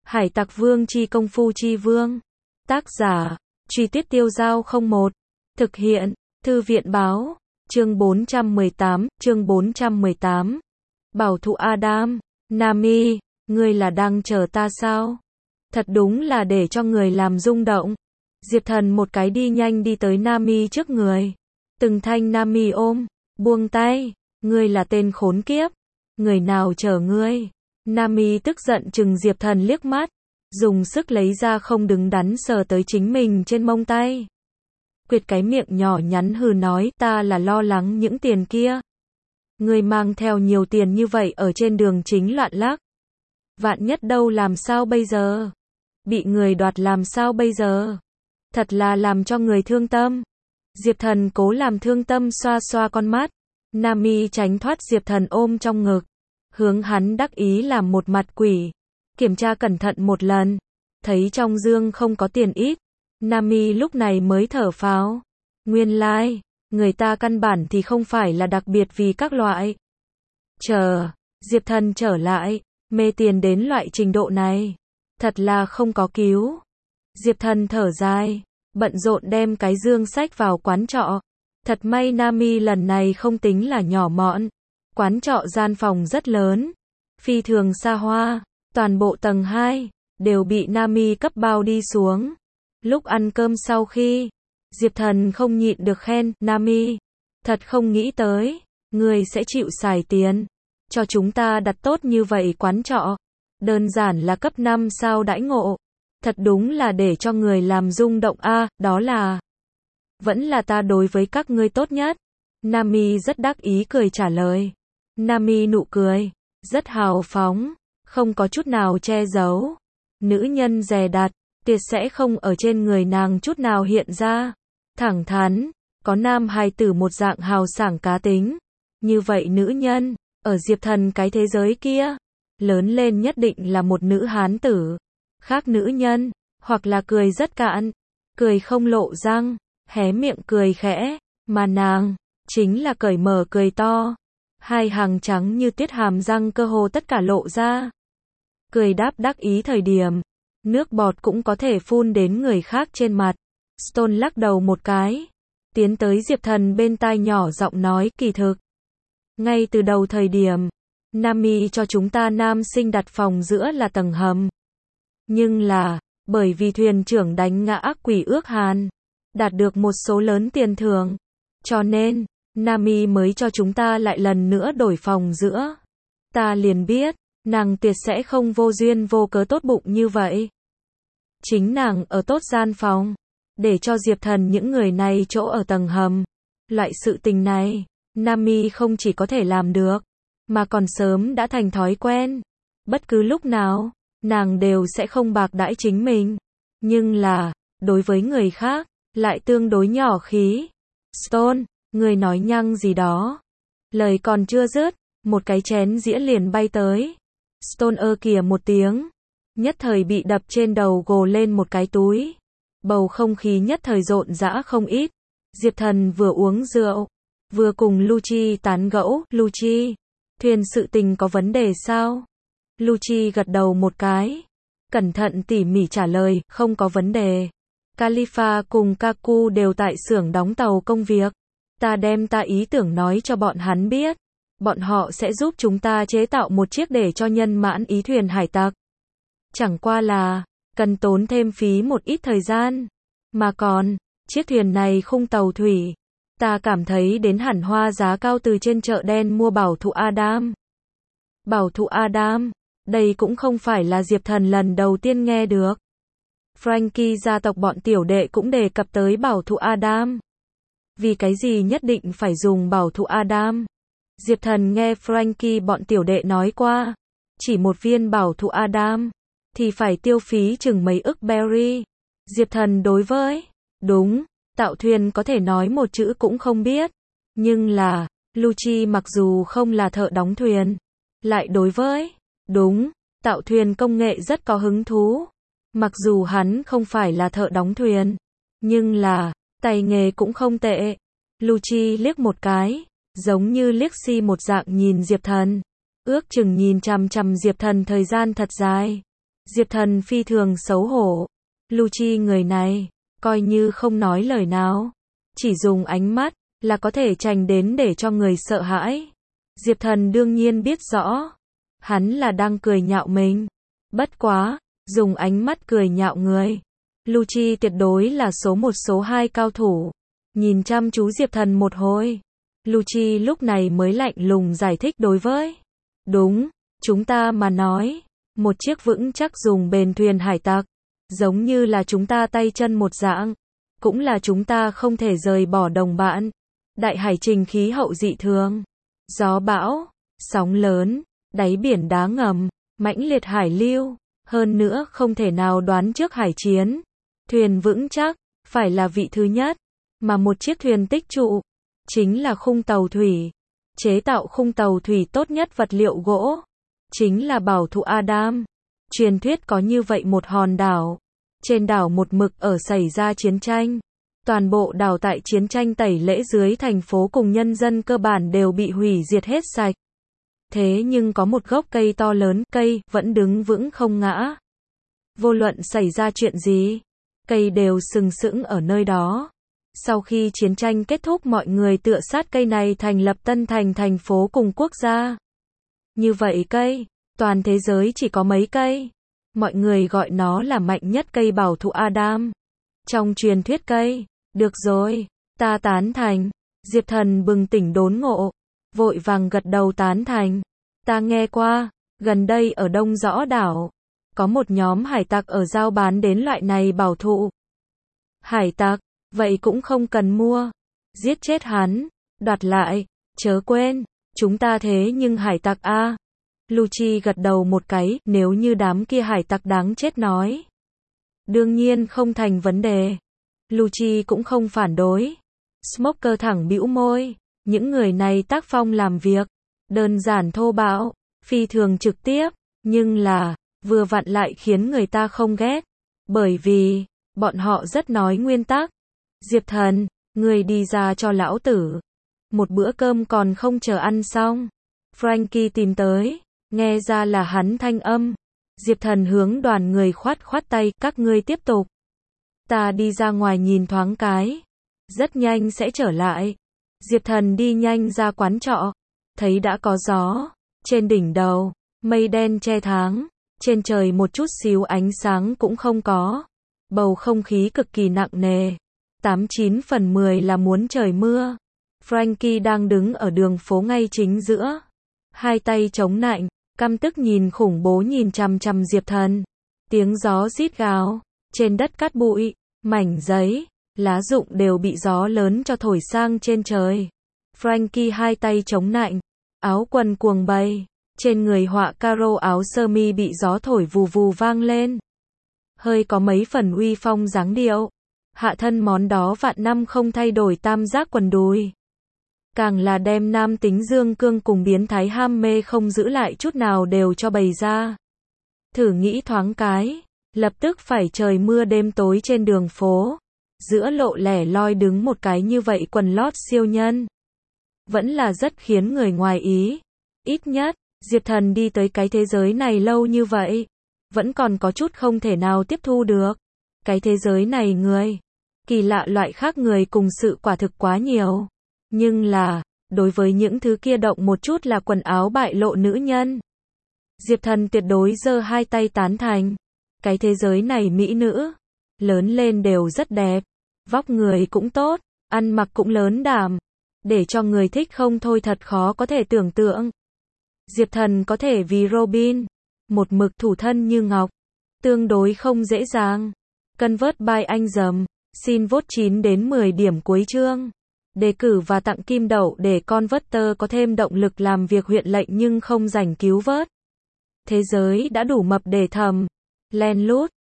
Hải Tặc Vương chi công phu chi vương. Tác giả, Truy Tuyết Tiêu Dao 01. Thực hiện, Thư viện Báo. Chương 418. Bảo thụ Adam. Nami, ngươi là đang chờ ta sao? Thật đúng là để cho người làm rung động. Diệp Thần một cái đi nhanh đi tới Nami trước người. Từng thanh Nami ôm, buông tay, ngươi là tên khốn kiếp. Người nào chờ ngươi? Nami tức giận trừng Diệp Thần liếc mắt, dùng sức lấy ra không đứng đắn sờ tới chính mình trên mông tay. Quyệt cái miệng nhỏ nhắn hừ nói, ta là lo lắng những tiền kia. Ngươi mang theo nhiều tiền như vậy ở trên đường chính loạn lắc. Vạn nhất đâu làm sao bây giờ? Bị người đoạt làm sao bây giờ? Thật là làm cho người thương tâm. Diệp Thần cố làm thương tâm xoa xoa con mắt. Nami tránh thoát Diệp Thần ôm trong ngực, hướng hắn đắc ý làm một mặt quỷ. Kiểm tra cẩn thận một lần, thấy trong dương không có tiền ít. Nami lúc này mới thở phào. Nguyên lai, người ta căn bản thì không phải là đặc biệt vì các loại. Chờ, Diệp Thần trở lại, mê tiền đến loại trình độ này. Thật là không có cứu. Diệp Thần thở dài, bận rộn đem cái dương sách vào quán trọ. Thật may Nami lần này không tính là nhỏ mọn. Quán trọ gian phòng rất lớn, phi thường xa hoa, toàn bộ tầng 2 đều bị Nami cấp bao đi xuống. Lúc ăn cơm sau khi, Diệp Thần không nhịn được khen, Nami, thật không nghĩ tới, người sẽ chịu xài tiền cho chúng ta đặt tốt như vậy quán trọ. Đơn giản là cấp 5 sao đãi ngộ. Thật đúng là để cho người làm rung động a, đó là vẫn là ta đối với các ngươi tốt nhất. Nami rất đắc ý cười trả lời. Nami nụ cười rất hào phóng, không có chút nào che giấu. Nữ nhân dè đặt, tiệt sẽ không ở trên người nàng chút nào hiện ra. Thẳng thắn, có nam hài tử một dạng hào sảng cá tính. Như vậy nữ nhân, ở Diệp Thần cái thế giới kia, lớn lên nhất định là một nữ hán tử. Khác nữ nhân, hoặc là cười rất cạn, cười không lộ răng, hé miệng cười khẽ, mà nàng, chính là cởi mở cười to. Hai hàng trắng như tiết hàm răng cơ hồ tất cả lộ ra. Cười đáp đắc ý thời điểm, nước bọt cũng có thể phun đến người khác trên mặt. Stone lắc đầu một cái, tiến tới Diệp Thần bên tai nhỏ giọng nói, kỳ thực. Ngay từ đầu thời điểm, Nami cho chúng ta nam sinh đặt phòng giữa là tầng hầm. Nhưng là, bởi vì thuyền trưởng đánh ngã ác quỷ ước hàn, đạt được một số lớn tiền thưởng, cho nên, Nami mới cho chúng ta lại lần nữa đổi phòng giữa. Ta liền biết, nàng tuyệt sẽ không vô duyên vô cớ tốt bụng như vậy. Chính nàng ở tốt gian phòng, để cho Diệp Thần những người này chỗ ở tầng hầm. Loại sự tình này, Nami không chỉ có thể làm được, mà còn sớm đã thành thói quen. Bất cứ lúc nào, nàng đều sẽ không bạc đãi chính mình. Nhưng là, đối với người khác, lại tương đối nhỏ khí. Stone, người nói nhăng gì đó. Lời còn chưa dứt, một cái chén dĩa liền bay tới. Stone kìa một tiếng, nhất thời bị đập trên đầu gồ lên một cái túi. Bầu không khí nhất thời rộn rã không ít. Diệp Thần vừa uống rượu, vừa cùng Lucci tán gẫu. Lucci, thuyền sự tình có vấn đề sao? Lucci gật đầu một cái, cẩn thận tỉ mỉ trả lời, không có vấn đề. Khalifa cùng Kaku đều tại xưởng đóng tàu công việc. Ta đem ta ý tưởng nói cho bọn hắn biết. Bọn họ sẽ giúp chúng ta chế tạo một chiếc để cho nhân mãn ý thuyền hải tặc. Chẳng qua là, cần tốn thêm phí một ít thời gian. Mà còn, chiếc thuyền này khung tàu thủy, ta cảm thấy đến hẳn hoa giá cao từ trên chợ đen mua bảo thụ Adam. Bảo thụ Adam, đây cũng không phải là Diệp Thần lần đầu tiên nghe được. Frankie gia tộc bọn tiểu đệ cũng đề cập tới bảo thụ Adam. Vì cái gì nhất định phải dùng bảo thụ Adam? Diệp Thần nghe Frankie bọn tiểu đệ nói qua, chỉ một viên bảo thụ Adam thì phải tiêu phí chừng mấy ức berry. Diệp Thần đối với, đúng, tạo thuyền có thể nói một chữ cũng không biết. Nhưng là, Lucci mặc dù không là thợ đóng thuyền, lại đối với, đúng, tạo thuyền công nghệ rất có hứng thú. Mặc dù hắn không phải là thợ đóng thuyền, nhưng là, tay nghề cũng không tệ. Lucci liếc một cái, giống như liếc si một dạng nhìn Diệp Thần. Ước chừng nhìn chằm chằm Diệp Thần thời gian thật dài. Diệp Thần phi thường xấu hổ. Lucci người này, coi như không nói lời nào, chỉ dùng ánh mắt, là có thể trành đến để cho người sợ hãi. Diệp Thần đương nhiên biết rõ, hắn là đang cười nhạo mình. Bất quá, dùng ánh mắt cười nhạo người. Lucci tuyệt đối là số 1 số 2 cao thủ. Nhìn chăm chú Diệp Thần một hồi, Lucci lúc này mới lạnh lùng giải thích đối với. Đúng, chúng ta mà nói, một chiếc vững chắc dùng bền thuyền hải tặc, giống như là chúng ta tay chân một dạng, cũng là chúng ta không thể rời bỏ đồng bạn. Đại hải trình khí hậu dị thường, gió bão, sóng lớn, đáy biển đá ngầm, mãnh liệt hải lưu, hơn nữa không thể nào đoán trước hải chiến. Thuyền vững chắc, phải là vị thứ nhất, mà một chiếc thuyền tích trụ, chính là khung tàu thủy. Chế tạo khung tàu thủy tốt nhất vật liệu gỗ, chính là bảo thụ Adam. Truyền thuyết có như vậy một hòn đảo, trên đảo một mực ở xảy ra chiến tranh. Toàn bộ đảo tại chiến tranh tẩy lễ dưới thành phố cùng nhân dân cơ bản đều bị hủy diệt hết sạch. Thế nhưng có một gốc cây to lớn, cây vẫn đứng vững không ngã. Vô luận xảy ra chuyện gì, cây đều sừng sững ở nơi đó. Sau khi chiến tranh kết thúc, mọi người tựa sát cây này thành lập Tân Thành thành phố cùng quốc gia. Như vậy cây, toàn thế giới chỉ có mấy cây. Mọi người gọi nó là mạnh nhất cây bảo thụ Adam. Trong truyền thuyết cây, được rồi, ta tán thành. Diệp Thần bừng tỉnh đốn ngộ, vội vàng gật đầu tán thành. Ta nghe qua, gần đây ở Đông Rõ đảo, có một nhóm hải tặc ở giao bán đến loại này bảo thụ. Hải tặc, vậy cũng không cần mua. Giết chết hắn, đoạt lại, chớ quên, chúng ta thế nhưng hải tặc a. Lucci gật đầu một cái, nếu như đám kia hải tặc đáng chết nói. Đương nhiên không thành vấn đề. Lucci cũng không phản đối. Smoker thẳng bĩu môi, những người này tác phong làm việc, đơn giản thô bạo, phi thường trực tiếp, nhưng là, vừa vặn lại khiến người ta không ghét. Bởi vì, bọn họ rất nói nguyên tắc. Diệp Thần, người đi ra cho lão tử. Một bữa cơm còn không chờ ăn xong. Frankie tìm tới, nghe ra là hắn thanh âm. Diệp Thần hướng đoàn người khoát khoát tay, các ngươi tiếp tục. Ta đi ra ngoài nhìn thoáng cái. Rất nhanh sẽ trở lại. Diệp Thần đi nhanh ra quán trọ. Thấy đã có gió. Trên đỉnh đầu, mây đen che tháng. Trên trời một chút xíu ánh sáng cũng không có. Bầu không khí cực kỳ nặng nề. 89 phần 10 là muốn trời mưa. Frankie đang đứng ở đường phố ngay chính giữa. Hai tay chống nạnh, căm tức nhìn khủng bố nhìn chằm chằm Diệp Thần. Tiếng gió rít gào. Trên đất cát bụi, mảnh giấy, lá rụng đều bị gió lớn cho thổi sang trên trời. Frankie hai tay chống nạnh, áo quần cuồng bay. Trên người họa caro áo sơ mi bị gió thổi vù vù vang lên. Hơi có mấy phần uy phong dáng điệu. Hạ thân món đó vạn năm không thay đổi tam giác quần đùi. Càng là đem nam tính dương cương cùng biến thái ham mê không giữ lại chút nào đều cho bày ra. Thử nghĩ thoáng cái, lập tức phải trời mưa đêm tối trên đường phố. Giữa lộ lẻ loi đứng một cái như vậy quần lót siêu nhân. Vẫn là rất khiến người ngoài ý. Ít nhất, Diệp Thần đi tới cái thế giới này lâu như vậy. Vẫn còn có chút không thể nào tiếp thu được. Cái thế giới này người. Kỳ lạ loại khác người cùng sự quả thực quá nhiều. Nhưng là, đối với những thứ kia động một chút là quần áo bại lộ nữ nhân. Diệp Thần tuyệt đối giơ hai tay tán thành. Cái thế giới này mỹ nữ. Lớn lên đều rất đẹp. Vóc người cũng tốt. Ăn mặc cũng lớn đảm. Để cho người thích không thôi thật khó có thể tưởng tượng. Diệp Thần có thể vì Robin. Một mực thủ thân như ngọc. Tương đối không dễ dàng. Convert by anh dầm. Xin vote 9 đến 10 điểm cuối chương. Đề cử và tặng kim đậu để Converter có thêm động lực làm việc huyện lệnh nhưng không rảnh cứu vớt. Thế giới đã đủ mập để thầm. Len lút.